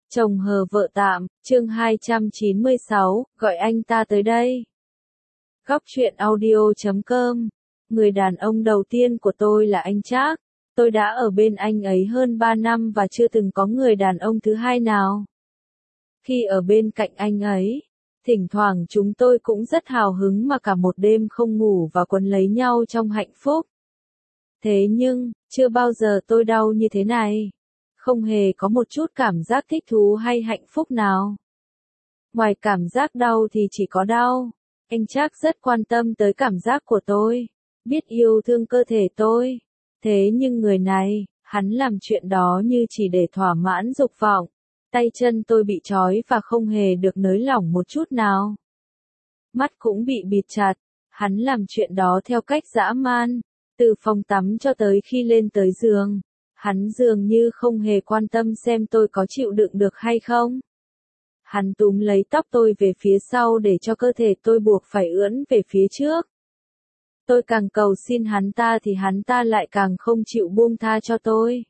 Chồng hờ vợ tạm, chương 296, gọi anh ta tới đây. Góc truyện audio.com. Người đàn ông đầu tiên của tôi là anh Trác. Tôi đã ở bên anh ấy hơn 3 năm và chưa từng có người đàn ông thứ hai nào. Khi ở bên cạnh anh ấy, thỉnh thoảng chúng tôi cũng rất hào hứng mà cả một đêm không ngủ và quấn lấy nhau trong hạnh phúc. Thế nhưng, chưa bao giờ tôi đau như thế này. Không hề có một chút cảm giác thích thú hay hạnh phúc nào. Ngoài cảm giác đau thì chỉ có đau. Anh Trác rất quan tâm tới cảm giác của tôi, biết yêu thương cơ thể tôi. Thế nhưng người này, hắn làm chuyện đó như chỉ để thỏa mãn dục vọng. Tay chân tôi bị trói và không hề được nới lỏng một chút nào. Mắt cũng bị bịt chặt. Hắn làm chuyện đó theo cách dã man, từ phòng tắm cho tới khi lên tới giường. Hắn dường như không hề quan tâm xem tôi có chịu đựng được hay không. Hắn túm lấy tóc tôi về phía sau để cho cơ thể tôi buộc phải ưỡn về phía trước. Tôi càng cầu xin hắn ta thì hắn ta lại càng không chịu buông tha cho tôi.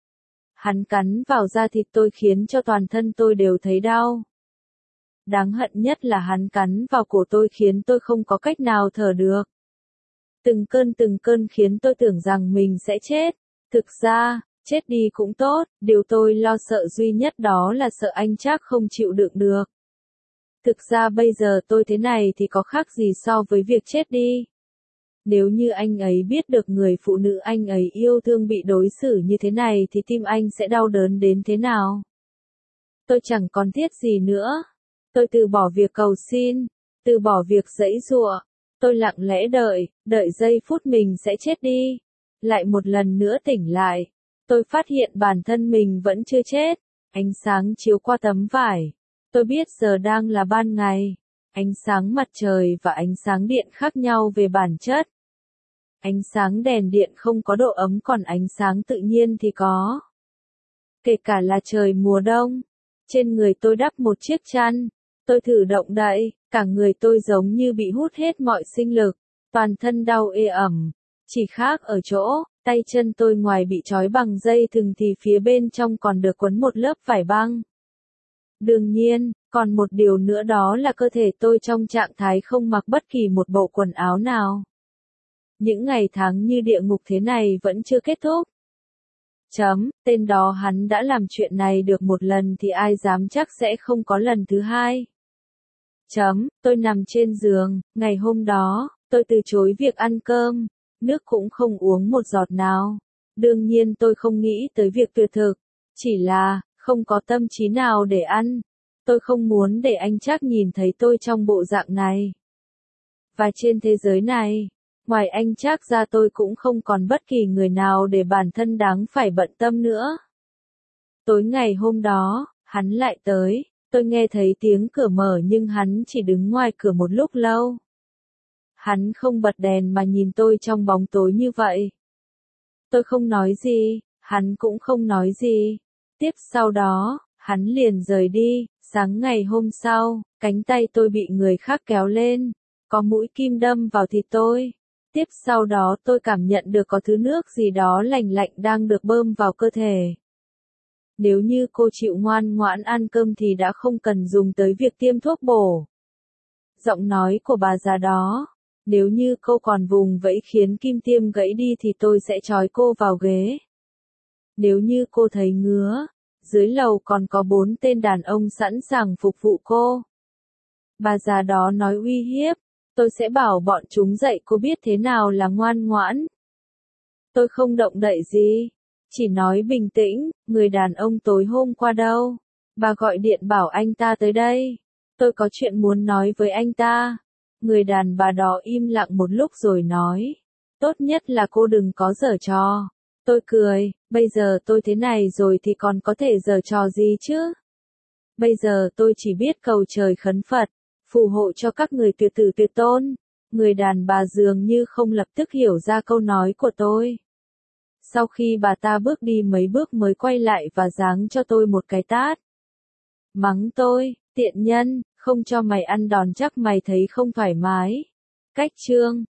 Hắn cắn vào da thịt tôi khiến cho toàn thân tôi đều thấy đau. Đáng hận nhất là hắn cắn vào cổ tôi khiến tôi không có cách nào thở được. Từng cơn khiến tôi tưởng rằng mình sẽ chết. Thực ra, chết đi cũng tốt, điều tôi lo sợ duy nhất đó là sợ anh Trác không chịu đựng được. Thực ra bây giờ tôi thế này thì có khác gì so với việc chết đi. Nếu như anh ấy biết được người phụ nữ anh ấy yêu thương bị đối xử như thế này thì tim anh sẽ đau đớn đến thế nào. Tôi chẳng còn thiết gì nữa. Tôi từ bỏ việc cầu xin, từ bỏ việc giãy giụa. Tôi lặng lẽ đợi giây phút mình sẽ chết đi. Lại một lần nữa tỉnh lại, tôi phát hiện bản thân mình vẫn chưa chết. Ánh sáng chiếu qua tấm vải. Tôi biết giờ đang là ban ngày. Ánh sáng mặt trời và ánh sáng điện khác nhau về bản chất. Ánh sáng đèn điện không có độ ấm còn ánh sáng tự nhiên thì có. Kể cả là trời mùa đông. Trên người tôi đắp một chiếc chăn. Tôi thử động đậy, cả người tôi giống như bị hút hết mọi sinh lực. Toàn thân đau ê ẩm. Chỉ khác ở chỗ, tay chân tôi ngoài bị trói bằng dây thừng thì phía bên trong còn được quấn một lớp vải băng. Đương nhiên, còn một điều nữa đó là cơ thể tôi trong trạng thái không mặc bất kỳ một bộ quần áo nào. Những ngày tháng như địa ngục thế này vẫn chưa kết thúc. Tên đó hắn đã làm chuyện này được một lần thì ai dám chắc sẽ không có lần thứ hai. Tôi nằm trên giường, ngày hôm đó, tôi từ chối việc ăn cơm. Nước cũng không uống một giọt nào. Đương nhiên tôi không nghĩ tới việc tuyệt thực. Chỉ là, không có tâm trí nào để ăn. Tôi không muốn để anh Trác nhìn thấy tôi trong bộ dạng này. Và trên thế giới này, ngoài anh Trác ra tôi cũng không còn bất kỳ người nào để bản thân đáng phải bận tâm nữa. Tối ngày hôm đó, hắn lại tới. Tôi nghe thấy tiếng cửa mở nhưng hắn chỉ đứng ngoài cửa một lúc lâu. Hắn không bật đèn mà nhìn tôi trong bóng tối như vậy. Tôi không nói gì, hắn cũng không nói gì. Tiếp sau đó, hắn liền rời đi. Sáng ngày hôm sau, cánh tay tôi bị người khác kéo lên. Có mũi kim đâm vào thịt tôi. Tiếp sau đó tôi cảm nhận được có thứ nước gì đó lạnh lạnh đang được bơm vào cơ thể. Nếu như cô chịu ngoan ngoãn ăn cơm thì đã không cần dùng tới việc tiêm thuốc bổ. Giọng nói của bà già đó. Nếu như cô còn vùng vẫy khiến kim tiêm gãy đi thì tôi sẽ trói cô vào ghế. Nếu như cô thấy ngứa, dưới lầu còn có 4 tên đàn ông sẵn sàng phục vụ cô. Bà già đó nói uy hiếp, tôi sẽ bảo bọn chúng dạy cô biết thế nào là ngoan ngoãn. Tôi không động đậy gì, chỉ nói bình tĩnh, người đàn ông tối hôm qua đâu. Bà gọi điện bảo anh ta tới đây. Tôi có chuyện muốn nói với anh ta. Người đàn bà đó im lặng một lúc rồi nói. Tốt nhất là cô đừng có giở trò. Tôi cười, bây giờ tôi thế này rồi thì còn có thể giở trò gì chứ? Bây giờ tôi chỉ biết cầu trời khấn Phật, phù hộ cho các người tuyệt tử tuyệt tôn. Người đàn bà dường như không lập tức hiểu ra câu nói của tôi. Sau khi bà ta bước đi mấy bước mới quay lại và giáng cho tôi một cái tát. Mắng tôi, tiện nhân, không cho mày ăn đòn chắc mày thấy không thoải mái. Cách chương